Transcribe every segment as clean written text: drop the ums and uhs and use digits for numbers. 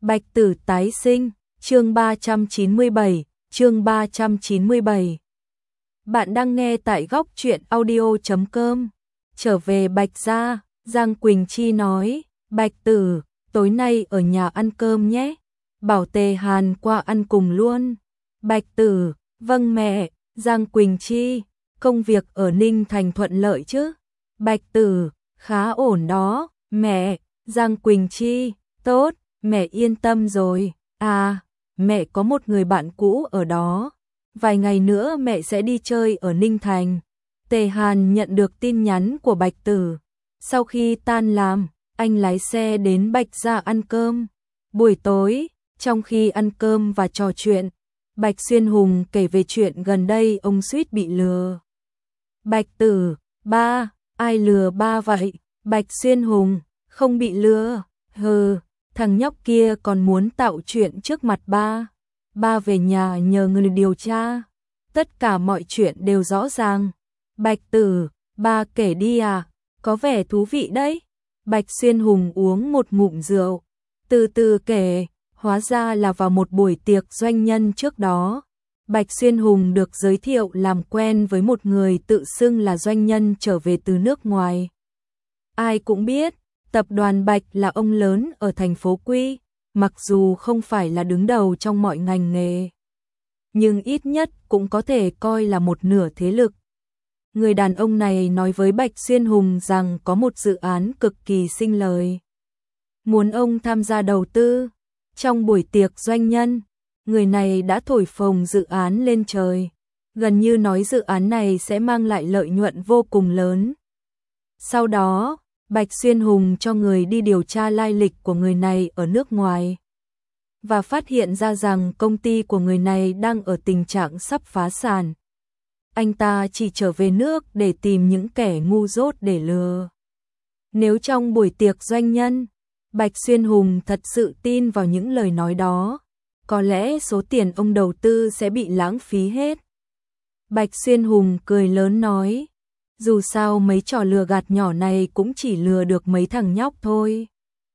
Bạch Tử tái sinh, chương 397, chương 397. Bạn đang nghe tại góc truyện audio.com. Trở về Bạch gia, Giang Quỳnh Chi nói, Bạch Tử, tối nay ở nhà ăn cơm nhé. Bảo Tề Hàn qua ăn cùng luôn. Bạch Tử, vâng mẹ. Giang Quỳnh Chi, công việc ở Ninh Thành thuận lợi chứ? Bạch Tử, khá ổn đó, mẹ. Giang Quỳnh Chi, tốt, mẹ yên tâm rồi. À, mẹ có một người bạn cũ ở đó. Vài ngày nữa mẹ sẽ đi chơi ở Ninh Thành. Tề Hàn nhận được tin nhắn của Bạch Tử. Sau khi tan làm, anh lái xe đến Bạch gia ăn cơm. Buổi tối, trong khi ăn cơm và trò chuyện, Bạch Xuyên Hùng kể về chuyện gần đây ông suýt bị lừa. Bạch Tử, ba, ai lừa ba vậy? Bạch Xuyên Hùng, không bị lừa, hừ, thằng nhóc kia còn muốn tạo chuyện trước mặt ba. Ba về nhà nhờ người điều tra, tất cả mọi chuyện đều rõ ràng. Bạch Tử, ba kể đi à, có vẻ thú vị đấy. Bạch Xuyên Hùng uống một ngụm rượu, từ từ kể. Hóa ra là vào một buổi tiệc doanh nhân trước đó, Bạch Xuyên Hùng được giới thiệu làm quen với một người tự xưng là doanh nhân trở về từ nước ngoài. Ai cũng biết, tập đoàn Bạch là ông lớn ở thành phố Quy, mặc dù không phải là đứng đầu trong mọi ngành nghề, nhưng ít nhất cũng có thể coi là một nửa thế lực. Người đàn ông này nói với Bạch Xuyên Hùng rằng có một dự án cực kỳ sinh lời, muốn ông tham gia đầu tư. Trong buổi tiệc doanh nhân, người này đã thổi phồng dự án lên trời, gần như nói dự án này sẽ mang lại lợi nhuận vô cùng lớn. Sau đó, Bạch Xuyên Hùng cho người đi điều tra lai lịch của người này ở nước ngoài, và phát hiện ra rằng công ty của người này đang ở tình trạng sắp phá sản. Anh ta chỉ trở về nước để tìm những kẻ ngu dốt để lừa. Nếu trong buổi tiệc doanh nhân, Bạch Xuyên Hùng thật sự tin vào những lời nói đó, có lẽ số tiền ông đầu tư sẽ bị lãng phí hết. Bạch Xuyên Hùng cười lớn nói, dù sao mấy trò lừa gạt nhỏ này cũng chỉ lừa được mấy thằng nhóc thôi.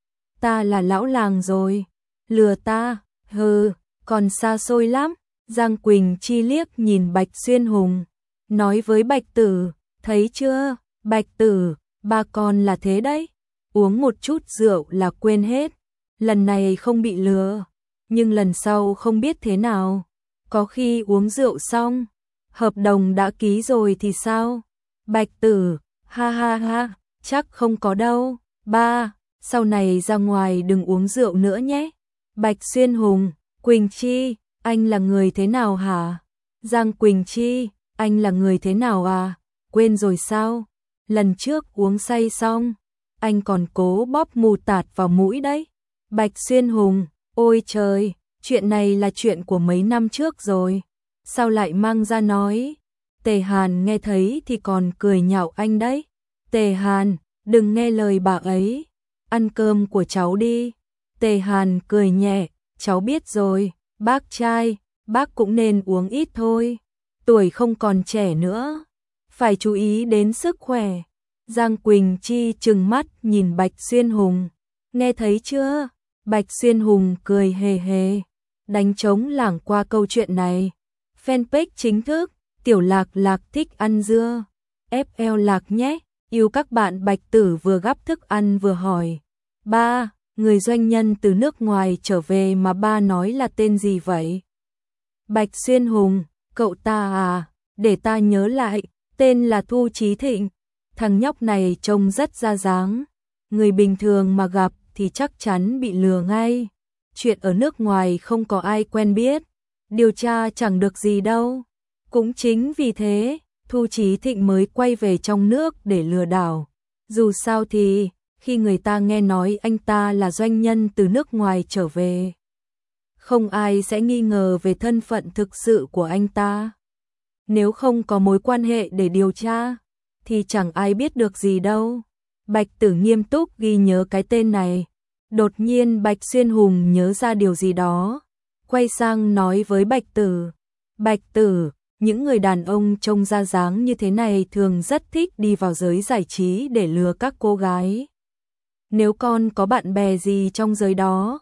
Ta là lão làng rồi, lừa ta, hừ, còn xa xôi lắm. Giang Quỳnh Chi liếc nhìn Bạch Xuyên Hùng, nói với Bạch Tử, thấy chưa, Bạch Tử, ba con là thế đấy. Uống một chút rượu là quên hết, lần này không bị lừa, nhưng lần sau không biết thế nào. Có khi uống rượu xong, hợp đồng đã ký rồi thì sao? Bạch Tử, ha ha ha, chắc không có đâu. Ba, sau này ra ngoài đừng uống rượu nữa nhé. Bạch Xuyên Hùng, Quỳnh Chi, anh là người thế nào hả? Giang Quỳnh Chi, anh là người thế nào à? Quên rồi sao? Lần trước uống say xong, anh còn cố bóp mù tạt vào mũi đấy. Bạch Xuyên Hùng, ôi trời, chuyện này là chuyện của mấy năm trước rồi, sao lại mang ra nói? Tề Hàn nghe thấy thì còn cười nhạo anh đấy. Tề Hàn, đừng nghe lời bà ấy, ăn cơm của cháu đi. Tề Hàn cười nhẹ, cháu biết rồi, bác trai, bác cũng nên uống ít thôi, tuổi không còn trẻ nữa, phải chú ý đến sức khỏe. Giang Quỳnh Chi trừng mắt nhìn Bạch Xuyên Hùng, nghe thấy chưa? Bạch Xuyên Hùng cười hề hề, đánh trống lảng qua câu chuyện này. Fanpage chính thức, Tiểu Lạc Lạc thích ăn dưa, FL Lạc nhé, yêu các bạn. Bạch Tử vừa gắp thức ăn vừa hỏi, ba, người doanh nhân từ nước ngoài trở về mà ba nói là tên gì vậy? Bạch Xuyên Hùng, cậu ta à, để ta nhớ lại, tên là Thu Chí Thịnh. Thằng nhóc này trông rất ra dáng, người bình thường mà gặp thì chắc chắn bị lừa ngay. Chuyện ở nước ngoài không có ai quen biết, điều tra chẳng được gì đâu. Cũng chính vì thế, Thu Chí Thịnh mới quay về trong nước để lừa đảo. Dù sao thì, khi người ta nghe nói anh ta là doanh nhân từ nước ngoài trở về, không ai sẽ nghi ngờ về thân phận thực sự của anh ta. Nếu không có mối quan hệ để điều tra, thì chẳng ai biết được gì đâu. Bạch Tử nghiêm túc ghi nhớ cái tên này. Đột nhiên Bạch Xuyên Hùng nhớ ra điều gì đó, quay sang nói với Bạch Tử, Bạch Tử, những người đàn ông trông ra dáng như thế này thường rất thích đi vào giới giải trí để lừa các cô gái. Nếu con có bạn bè gì trong giới đó,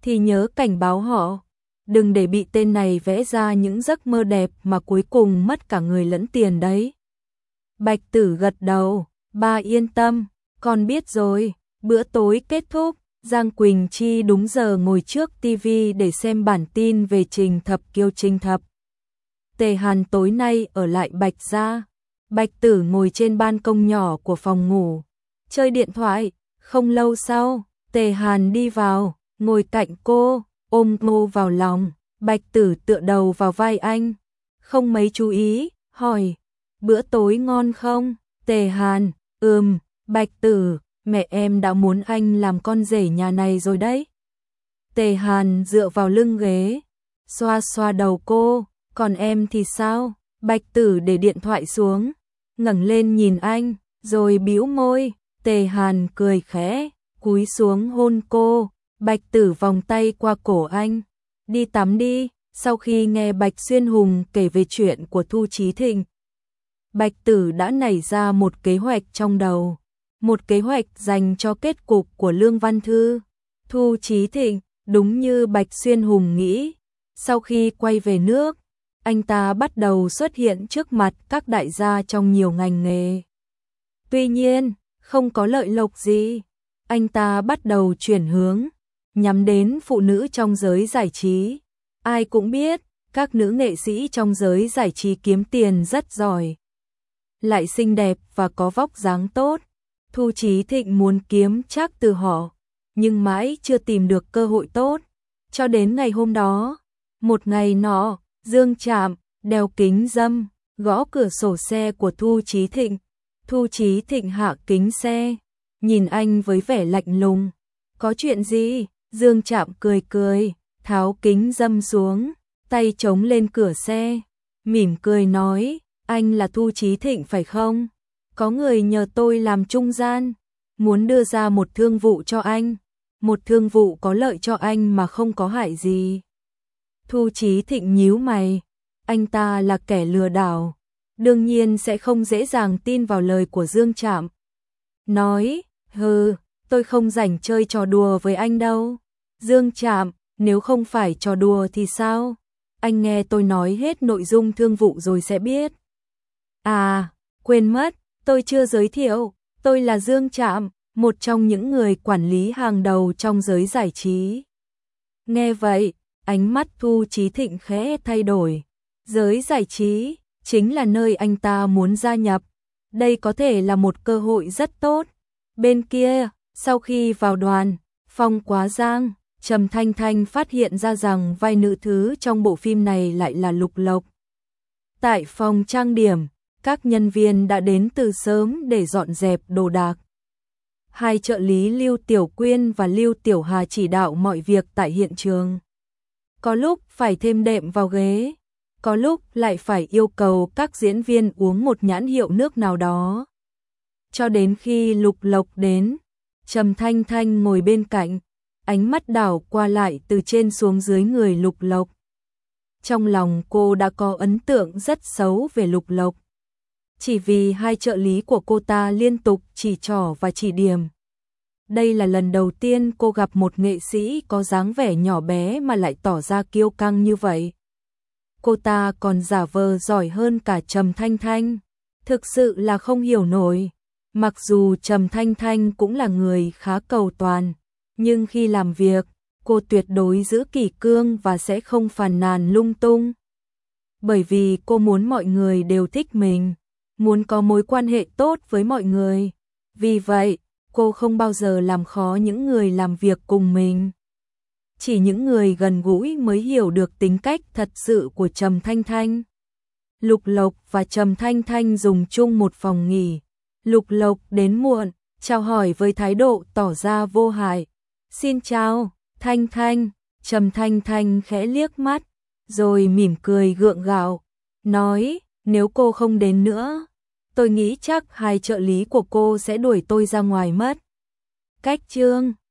thì nhớ cảnh báo họ, đừng để bị tên này vẽ ra những giấc mơ đẹp mà cuối cùng mất cả người lẫn tiền đấy. Bạch Tử gật đầu, ba yên tâm, con biết rồi. Bữa tối kết thúc, Giang Quỳnh Chi đúng giờ ngồi trước tivi để xem bản tin về Trình Thập Kiêu Trình Thập. Tề Hàn tối nay ở lại Bạch gia. Bạch Tử ngồi trên ban công nhỏ của phòng ngủ, chơi điện thoại. Không lâu sau, Tề Hàn đi vào, ngồi cạnh cô, ôm cô vào lòng. Bạch Tử tựa đầu vào vai anh, không mấy chú ý, hỏi, bữa tối ngon không? Tề Hàn, Bạch Tử, mẹ em đã muốn anh làm con rể nhà này rồi đấy. Tề Hàn dựa vào lưng ghế, xoa xoa đầu cô, còn em thì sao? Bạch Tử để điện thoại xuống, ngẩng lên nhìn anh, rồi bĩu môi. Tề Hàn cười khẽ, cúi xuống hôn cô. Bạch Tử vòng tay qua cổ anh, đi tắm đi. Sau khi nghe Bạch Xuyên Hùng kể về chuyện của Thu Chí Thịnh, Bạch Tử đã nảy ra một kế hoạch trong đầu, một kế hoạch dành cho kết cục của Lương Văn Thư. Thu Chí Thịnh, đúng như Bạch Xuyên Hùng nghĩ, sau khi quay về nước, anh ta bắt đầu xuất hiện trước mặt các đại gia trong nhiều ngành nghề. Tuy nhiên, không có lợi lộc gì, anh ta bắt đầu chuyển hướng, nhắm đến phụ nữ trong giới giải trí. Ai cũng biết, các nữ nghệ sĩ trong giới giải trí kiếm tiền rất giỏi, lại xinh đẹp và có vóc dáng tốt. Thu Chí Thịnh muốn kiếm chắc từ họ, nhưng mãi chưa tìm được cơ hội tốt. Cho đến ngày hôm đó, một ngày nọ, Dương Trạm đeo kính râm, gõ cửa sổ xe của Thu Chí Thịnh. Thu Chí Thịnh hạ kính xe, nhìn anh với vẻ lạnh lùng. Có chuyện gì? Dương Trạm cười cười, tháo kính râm xuống, tay chống lên cửa xe, mỉm cười nói, anh là Thu Chí Thịnh phải không? Có người nhờ tôi làm trung gian, muốn đưa ra một thương vụ cho anh, một thương vụ có lợi cho anh mà không có hại gì. Thu Chí Thịnh nhíu mày, anh ta là kẻ lừa đảo, đương nhiên sẽ không dễ dàng tin vào lời của Dương Trạm. Nói, tôi không rảnh chơi trò đùa với anh đâu. Dương Trạm, nếu không phải trò đùa thì sao? Anh nghe tôi nói hết nội dung thương vụ rồi sẽ biết. À, quên mất, tôi chưa giới thiệu, tôi là Dương Trạm, một trong những người quản lý hàng đầu trong giới giải trí. Nghe vậy, ánh mắt Thu Chí Thịnh khẽ thay đổi. Giới giải trí chính là nơi anh ta muốn gia nhập. Đây có thể là một cơ hội rất tốt. Bên kia, sau khi vào đoàn, Phong Quá Giang, Trầm Thanh Thanh phát hiện ra rằng vai nữ thứ trong bộ phim này lại là Lục Lộc. Tại phòng trang điểm, các nhân viên đã đến từ sớm để dọn dẹp đồ đạc. Hai trợ lý Lưu Tiểu Quyên và Lưu Tiểu Hà chỉ đạo mọi việc tại hiện trường. Có lúc phải thêm đệm vào ghế, có lúc lại phải yêu cầu các diễn viên uống một nhãn hiệu nước nào đó. Cho đến khi Lục Lộc đến, Trầm Thanh Thanh ngồi bên cạnh, ánh mắt đảo qua lại từ trên xuống dưới người Lục Lộc. Trong lòng cô đã có ấn tượng rất xấu về Lục Lộc. Chỉ vì hai trợ lý của cô ta liên tục chỉ trỏ và chỉ điểm. Đây là lần đầu tiên cô gặp một nghệ sĩ có dáng vẻ nhỏ bé mà lại tỏ ra kiêu căng như vậy. Cô ta còn giả vờ giỏi hơn cả Trầm Thanh Thanh. Thực sự là không hiểu nổi. Mặc dù Trầm Thanh Thanh cũng là người khá cầu toàn, nhưng khi làm việc, cô tuyệt đối giữ kỷ cương và sẽ không phàn nàn lung tung. Bởi vì cô muốn mọi người đều thích mình, muốn có mối quan hệ tốt với mọi người. Vì vậy, cô không bao giờ làm khó những người làm việc cùng mình. Chỉ những người gần gũi mới hiểu được tính cách thật sự của Trầm Thanh Thanh. Lục Lộc và Trầm Thanh Thanh dùng chung một phòng nghỉ. Lục Lộc đến muộn, chào hỏi với thái độ tỏ ra vô hại. Xin chào, Thanh Thanh. Trầm Thanh Thanh khẽ liếc mắt, rồi mỉm cười gượng gạo, nói, nếu cô không đến nữa, tôi nghĩ chắc hai trợ lý của cô sẽ đuổi tôi ra ngoài mất. Cách chương